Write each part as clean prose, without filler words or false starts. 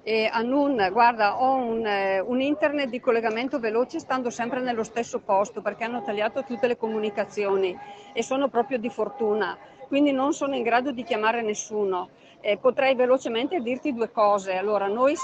E Anun, guarda, ho un internet di collegamento veloce stando sempre nello stesso posto perché hanno tagliato tutte le comunicazioni e sono proprio di fortuna, quindi non sono in grado di chiamare nessuno. Potrei velocemente dirti due cose. Allora, noi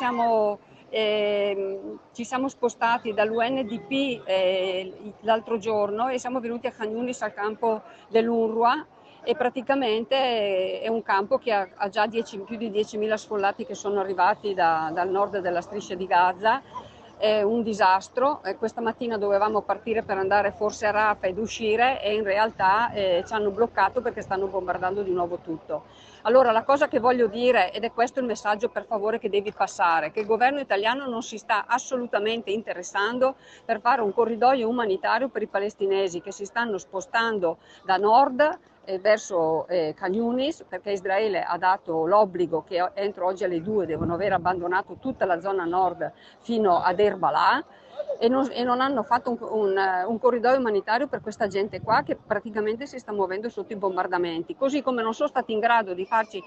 ci siamo spostati dall'UNDP l'altro giorno e siamo venuti a Khan Yunis al campo dell'UNRWA e praticamente è un campo che ha già più di 10.000 sfollati che sono arrivati dal nord della striscia di Gaza. È un disastro. Questa mattina dovevamo partire per andare forse a Rafah ed uscire e in realtà ci hanno bloccato perché stanno bombardando di nuovo tutto. Allora la cosa che voglio dire, ed è questo il messaggio per favore che devi passare, che il governo italiano non si sta assolutamente interessando per fare un corridoio umanitario per i palestinesi che si stanno spostando da nord verso Khan Yunis, perché Israele ha dato l'obbligo che entro oggi alle 2 devono aver abbandonato tutta la zona nord fino ad Erbalà e non hanno fatto un corridoio umanitario per questa gente qua che praticamente si sta muovendo sotto i bombardamenti, così come non sono stati in grado di farci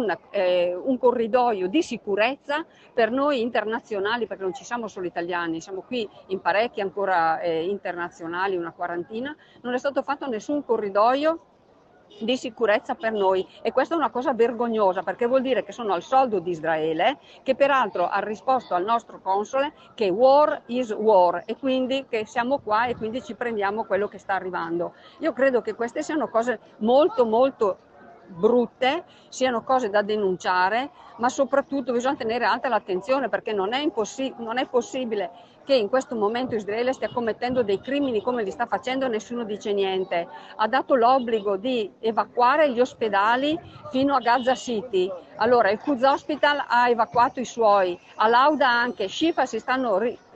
un corridoio di sicurezza per noi internazionali, perché non ci siamo solo italiani, siamo qui in parecchi ancora internazionali, una quarantina, non è stato fatto nessun corridoio di sicurezza per noi e questa è una cosa vergognosa perché vuol dire che sono al soldo di Israele, che peraltro ha risposto al nostro console che war is war e quindi che siamo qua e quindi ci prendiamo quello che sta arrivando. Io credo che queste siano cose molto molto brutte, siano cose da denunciare, ma soprattutto bisogna tenere alta l'attenzione perché non è possibile che in questo momento Israele stia commettendo dei crimini come li sta facendo e nessuno dice niente. Ha dato l'obbligo di evacuare gli ospedali fino a Gaza City. Allora il Quds Hospital ha evacuato i suoi, Al-Auda anche, Shifa si stanno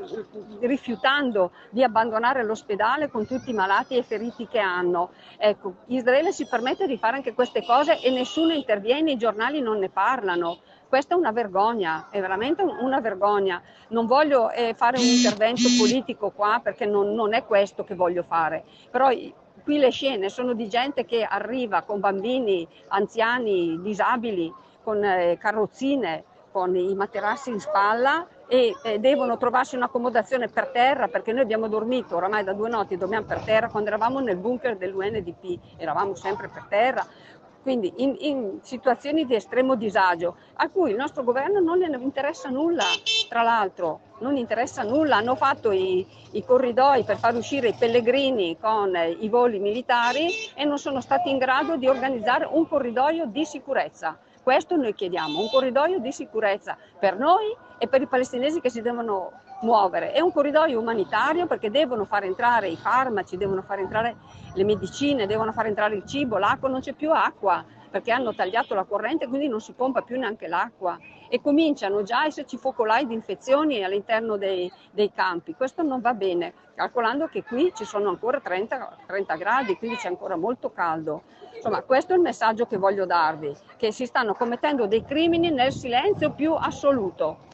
rifiutando di abbandonare l'ospedale con tutti i malati e feriti che hanno. Ecco, Israele si permette di fare anche queste cose e nessuno interviene, i giornali non ne parlano. Questa è una vergogna, è veramente una vergogna. Non voglio fare un intervento politico qua perché non è questo che voglio fare, però qui le scene sono di gente che arriva con bambini, anziani, disabili, con carrozzine, con i materassi in spalla e devono trovarsi un'accomodazione per terra perché noi abbiamo dormito oramai da 2 notti, dormiamo per terra, quando eravamo nel bunker dell'UNDP eravamo sempre per terra, quindi in situazioni di estremo disagio a cui il nostro governo non ne interessa nulla, tra l'altro non interessa nulla, hanno fatto i corridoi per far uscire i pellegrini con i voli militari e non sono stati in grado di organizzare un corridoio di sicurezza. Questo noi chiediamo, un corridoio di sicurezza per noi e per i palestinesi che si devono muovere. È un corridoio umanitario perché devono far entrare i farmaci, devono far entrare le medicine, devono far entrare il cibo, l'acqua, non c'è più acqua perché hanno tagliato la corrente, quindi non si pompa più neanche l'acqua e cominciano già a esserci focolai di infezioni all'interno dei campi. Questo non va bene, calcolando che qui ci sono ancora 30 gradi, quindi c'è ancora molto caldo. Insomma, questo è il messaggio che voglio darvi, che si stanno commettendo dei crimini nel silenzio più assoluto.